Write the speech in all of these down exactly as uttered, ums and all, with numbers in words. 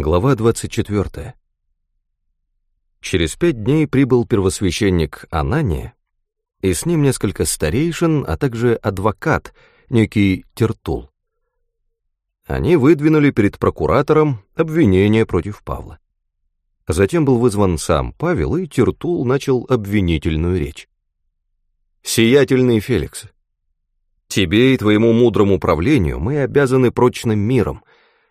Глава двадцать четвёртая. Через пять дней прибыл первосвященник Анания, и с ним несколько старейшин, а также адвокат, некий Тертул. Они выдвинули перед прокуратором обвинение против Павла. Затем был вызван сам Павел, и Тертул начал обвинительную речь. «Сиятельный Феликс, тебе и твоему мудрому правлению мы обязаны прочным миром.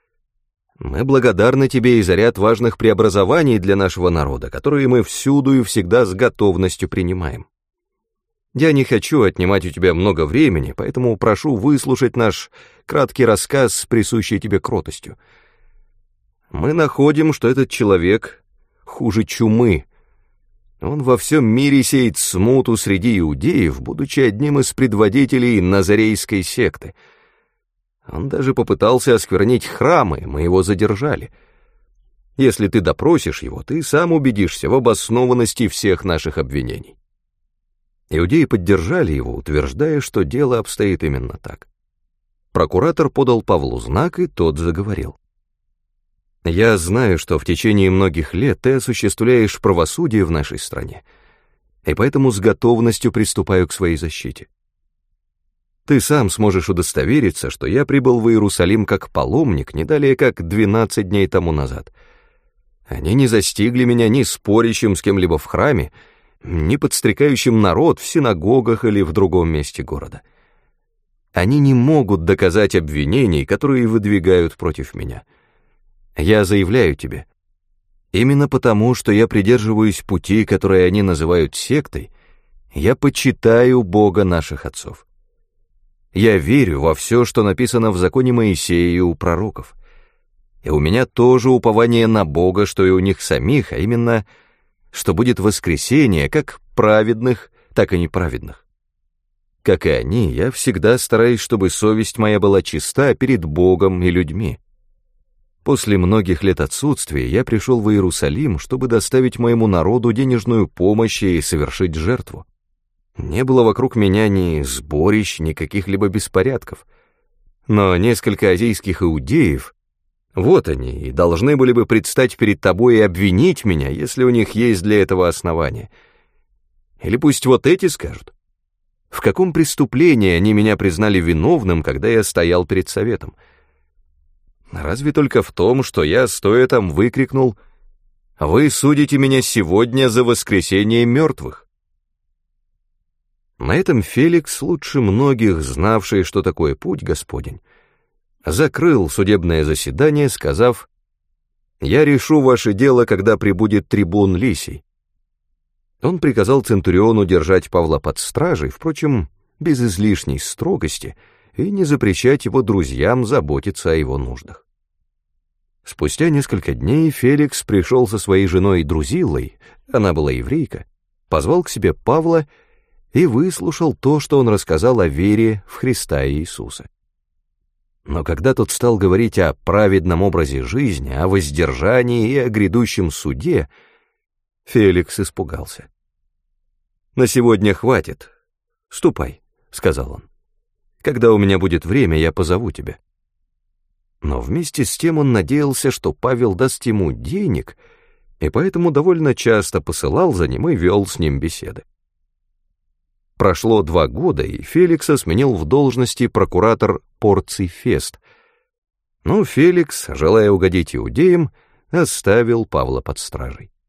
Мы благодарны тебе и за ряд важных преобразований для нашего народа, которые мы всюду и всегда с готовностью принимаем. Я не хочу отнимать у тебя много времени, поэтому прошу выслушать наш краткий рассказ с присущей тебе кротостью. Мы находим, что этот человек хуже чумы. Он во всем мире сеет смуту среди иудеев, будучи одним из предводителей назарейской секты. Он даже попытался осквернить храмы, мы его задержали. Если ты допросишь его, ты сам убедишься в обоснованности всех наших обвинений». Иудеи поддержали его, утверждая, что дело обстоит именно так. Прокуратор подал Павлу знак, и тот заговорил. «Я знаю, что в течение многих лет ты осуществляешь правосудие в нашей стране, и поэтому с готовностью приступаю к своей защите. Ты сам сможешь удостовериться, что я прибыл в Иерусалим как паломник не далее как двенадцать дней тому назад. Они не застигли меня ни спорящим с кем-либо в храме, ни подстрекающим народ в синагогах или в другом месте города. Они не могут доказать обвинений, которые выдвигают против меня. Я заявляю тебе, именно потому, что я придерживаюсь пути, которые они называют сектой, я почитаю Бога наших отцов. Я верю во все, что написано в законе Моисея и у пророков. И у меня тоже упование на Бога, что и у них самих, а именно, что будет воскресение как праведных, так и неправедных. Как и они, я всегда стараюсь, чтобы совесть моя была чиста перед Богом и людьми. После многих лет отсутствия я пришел в Иерусалим, чтобы доставить моему народу денежную помощь и совершить жертву. Не было вокруг меня ни сборищ, ни каких-либо беспорядков. Но несколько азийских иудеев, вот они, и должны были бы предстать перед тобой и обвинить меня, если у них есть для этого основания. Или пусть вот эти скажут, в каком преступлении они меня признали виновным, когда я стоял перед советом? Разве только в том, что я, стоя там, выкрикнул: «Вы судите меня сегодня за воскресение мертвых». На этом Феликс, лучше многих знавший, что такое путь Господень, закрыл судебное заседание, сказав: «Я решу ваше дело, когда прибудет трибун Лисий». Он приказал центуриону держать Павла под стражей, впрочем, без излишней строгости, и не запрещать его друзьям заботиться о его нуждах. Спустя несколько дней Феликс пришел со своей женой Друзиллой, она была еврейка, позвал к себе Павла и выслушал то, что он рассказал о вере в Христа Иисуса. Но когда тот стал говорить о праведном образе жизни, о воздержании и о грядущем суде, Феликс испугался. «На сегодня хватит. Ступай», — сказал он. «Когда у меня будет время, я позову тебя». Но вместе с тем он надеялся, что Павел даст ему денег, и поэтому довольно часто посылал за ним и вел с ним беседы. Прошло два года, и Феликса сменил в должности прокуратор Порций Фест. Но Феликс, желая угодить иудеям, оставил Павла под стражей.